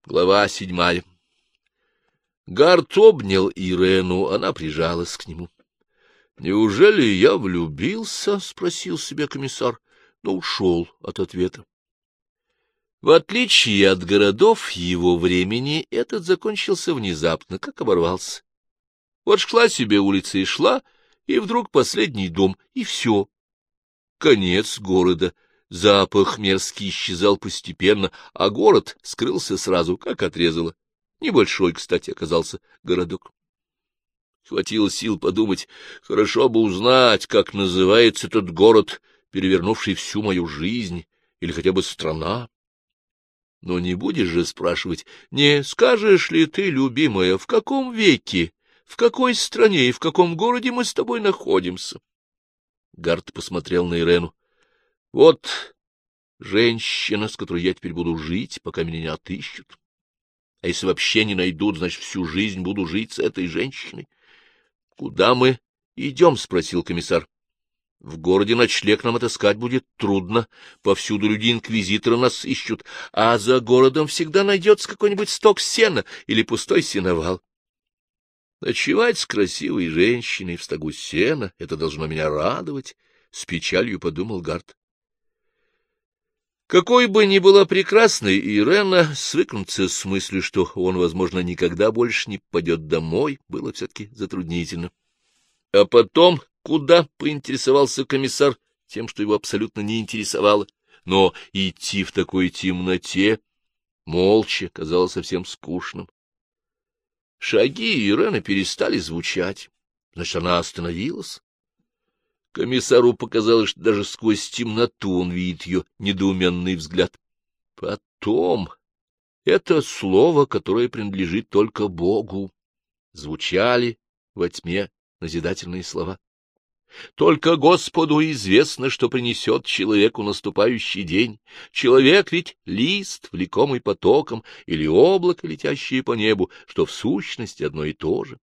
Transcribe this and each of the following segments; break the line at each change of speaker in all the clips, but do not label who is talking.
Глава 7. Гарт обнял Ирену, она прижалась к нему. — Неужели я влюбился? — спросил себя комиссар, но ушел от ответа. В отличие от городов его времени, этот закончился внезапно, как оборвался. Вот шла себе улица и шла, и вдруг последний дом, и все. Конец города. Запах мерзкий исчезал постепенно, а город скрылся сразу, как отрезало. Небольшой, кстати, оказался городок. Хватило сил подумать, хорошо бы узнать, как называется этот город, перевернувший всю мою жизнь, или хотя бы страна. Но не будешь же спрашивать, не скажешь ли ты, любимая, в каком веке, в какой стране и в каком городе мы с тобой находимся? Гарт посмотрел на Ирену. — Вот женщина, с которой я теперь буду жить, пока меня не отыщут. А если вообще не найдут, значит, всю жизнь буду жить с этой женщиной. — Куда мы идем? — спросил комиссар. — В городе ночлег нам отыскать будет трудно. Повсюду люди-инквизиторы нас ищут, а за городом всегда найдется какой-нибудь сток сена или пустой сеновал. Ночевать с красивой женщиной в стогу сена — это должно меня радовать, — с печалью подумал Гарт. Какой бы ни была прекрасной Ирена, свыкнуться с мыслью, что он, возможно, никогда больше не попадет домой, было все-таки затруднительно. А потом, куда, поинтересовался комиссар, тем, что его абсолютно не интересовало, но идти в такой темноте молча казалось совсем скучным. Шаги Ирены перестали звучать, значит, она остановилась. Комиссару показалось, что даже сквозь темноту он видит ее недоуменный взгляд. Потом это слово, которое принадлежит только Богу, звучали во тьме назидательные слова. Только Господу известно, что принесет человеку наступающий день. Человек ведь лист, влекомый потоком, или облако, летящее по небу, что в сущности одно и то же.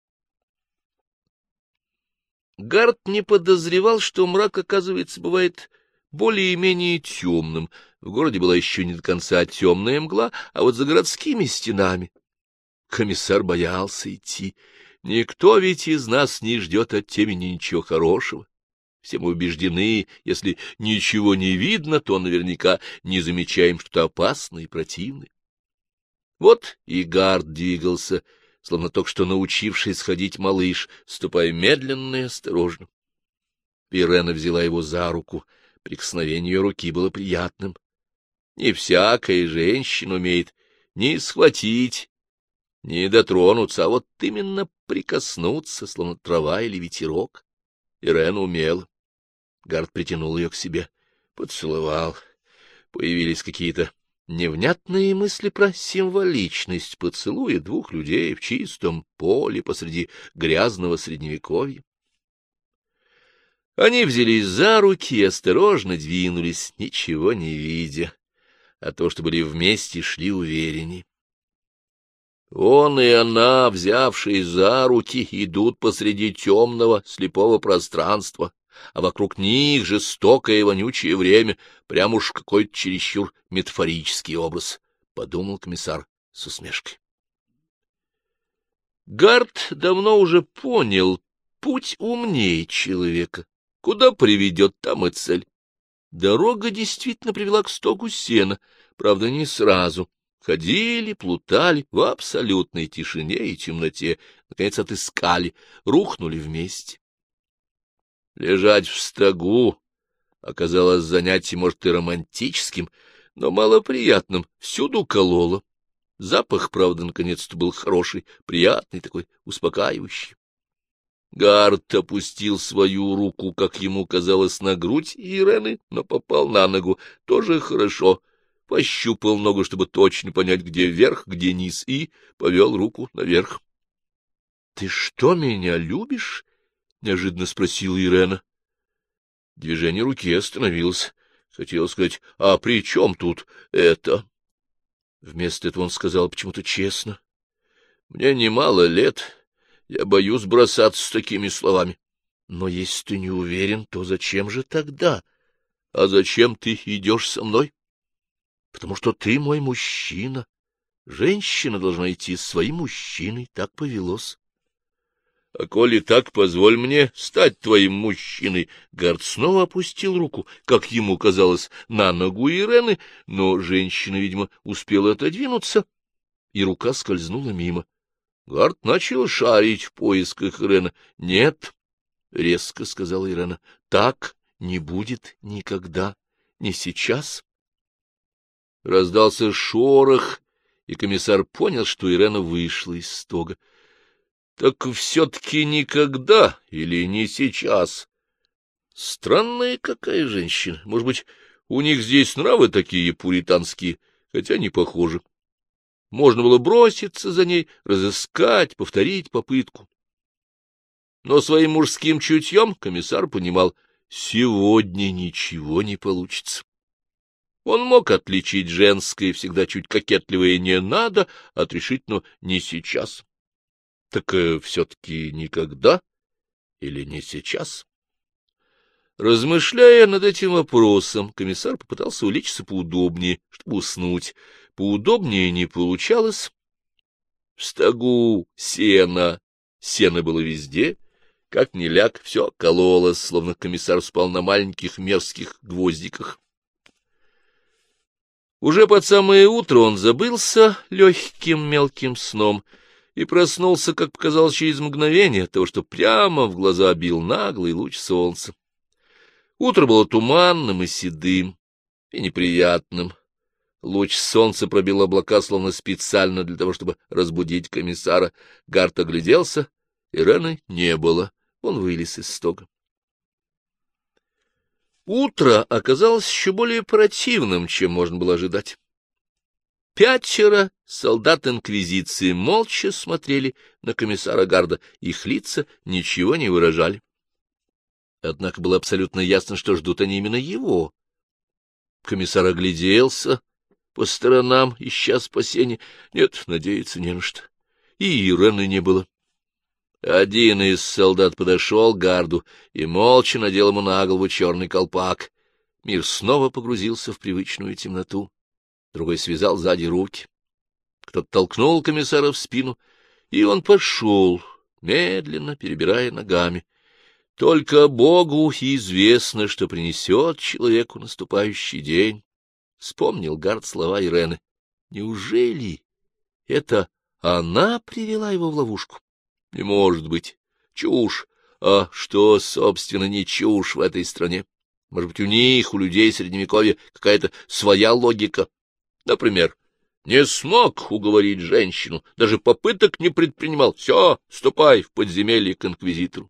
Гарт не подозревал, что мрак, оказывается, бывает более-менее темным. В городе была еще не до конца темная мгла, а вот за городскими стенами. Комиссар боялся идти. Никто ведь из нас не ждет от темени ничего хорошего. Все мы убеждены, если ничего не видно, то наверняка не замечаем что-то опасное и противное. Вот и Гарт двигался, словно только что научившись ходить малыш, ступая медленно и осторожно. Ирена взяла его за руку. Прикосновение ее руки было приятным. Не всякая женщина умеет ни схватить, ни дотронуться, а вот именно прикоснуться, словно трава или ветерок. Ирена умела. Гарт притянул ее к себе, поцеловал. Появились какие-то невнятные мысли про символичность поцелуя двух людей в чистом поле посреди грязного средневековья. Они взялись за руки и осторожно двинулись, ничего не видя, а то, что были вместе, шли увереннее. Он и она, взявшись за руки, идут посреди темного слепого пространства, а вокруг них жестокое и вонючее время, прям уж какой-то чересчур метафорический образ, — подумал комиссар с усмешкой. Гарт давно уже понял, путь умнее человека. Куда приведет, там и цель. Дорога действительно привела к стоку сена, правда, не сразу. Ходили, плутали в абсолютной тишине и темноте, наконец отыскали, рухнули вместе. Лежать в стогу оказалось занятием, может, и романтическим, но малоприятным, всюду кололо. Запах, правда, наконец-то был хороший, приятный, такой успокаивающий. Гарт опустил свою руку, как ему казалось, на грудь Ирены, но попал на ногу, тоже хорошо. Пощупал ногу, чтобы точно понять, где верх, где низ, и повел руку наверх. — Ты что, меня любишь? — неожиданно спросила Ирена. Движение руки остановилось. Хотел сказать, а при чем тут это? Вместо этого он сказал почему-то честно. — Мне немало лет, я боюсь бросаться с такими словами. Но если ты не уверен, то зачем же тогда? А зачем ты идешь со мной? Потому что ты мой мужчина, Женщина должна идти с своим мужчиной, так повелось. — А коли так, позволь мне стать твоим мужчиной. Гард снова опустил руку, как ему казалось, на ногу Ирены, но женщина, видимо, успела отодвинуться, и рука скользнула мимо. Гард начал шарить в поисках Ирены. — Нет, — резко сказала Ирена, — так не будет никогда, не сейчас. Раздался шорох, и комиссар понял, что Ирена вышла из стога. — Так все-таки никогда или не сейчас? Странная какая женщина. Может быть, у них здесь нравы такие пуританские, хотя не похожи. Можно было броситься за ней, разыскать, повторить попытку. Но своим мужским чутьем комиссар понимал, сегодня ничего не получится. Он мог отличить женское, всегда чуть кокетливое «не надо» от решительно «не сейчас». Так все-таки никогда или не сейчас? Размышляя над этим вопросом, комиссар попытался улечься поудобнее, чтобы уснуть. Поудобнее не получалось. В стогу сено было везде, как ни ляг, все кололось, словно комиссар спал на маленьких мерзких гвоздиках. Уже под самое утро он забылся легким мелким сном и проснулся, как показалось, через мгновение от того, что прямо в глаза бил наглый луч солнца. Утро было туманным и седым, и неприятным. Луч солнца пробил облака, словно специально для того, чтобы разбудить комиссара. Гард огляделся, Ирены не было. Он вылез из стога. Утро оказалось еще более противным, чем можно было ожидать. 5 солдат инквизиции молча смотрели на комиссара Гарда, их лица ничего не выражали. Однако было абсолютно ясно, что ждут они именно его. Комиссар огляделся по сторонам, ища спасения. Нет, надеяться не на что. И Ирены не было. Один из солдат подошел к Гарду и молча надел ему на голову черный колпак. Мир снова погрузился в привычную темноту. Другой связал сзади руки. Кто-то толкнул комиссара в спину, и он пошел, медленно перебирая ногами. Только Богу известно, что принесет человеку наступающий день. Вспомнил Гард слова Ирены. Неужели это она привела его в ловушку? Не может быть. Чушь. А что, собственно, не чушь в этой стране? Может быть, у них, у людей Средневековья, какая-то своя логика. Например, не смог уговорить женщину, даже попыток не предпринимал. Все, ступай в подземелье к инквизитору.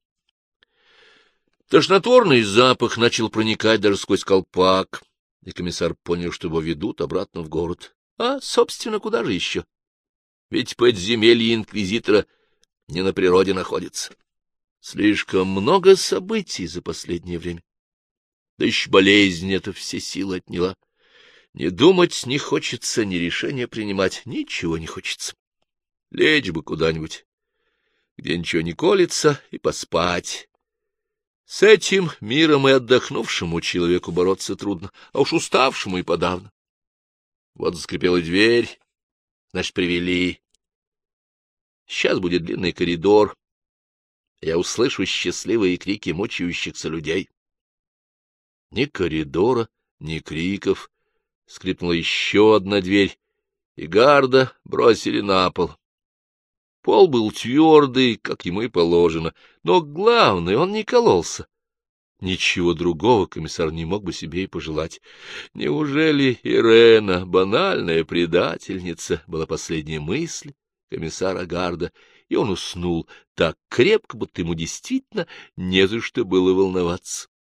Тошнотворный запах начал проникать даже сквозь колпак, и комиссар понял, что его ведут обратно в город. А, собственно, куда же еще? Ведь подземелье инквизитора не на природе находится. Слишком много событий за последнее время. Да еще болезнь эта все силы отняла. Не думать не хочется, ни решения принимать, ничего не хочется. Лечь бы куда-нибудь, где ничего не колется, и поспать. С этим миром и отдохнувшему человеку бороться трудно, а уж уставшему и подавно. Вот заскрипела дверь, значит, привели. Сейчас будет длинный коридор. Я услышу счастливые крики мучающихся людей. Ни коридора, ни криков. Скрипнула еще одна дверь, и Гарда бросили на пол. Пол был твердый, как ему и положено, но главное, он не кололся. Ничего другого комиссар не мог бы себе и пожелать. Неужели Ирена, банальная предательница, была последней мыслью комиссара Гарда, и он уснул так крепко, будто ему действительно не за что было волноваться.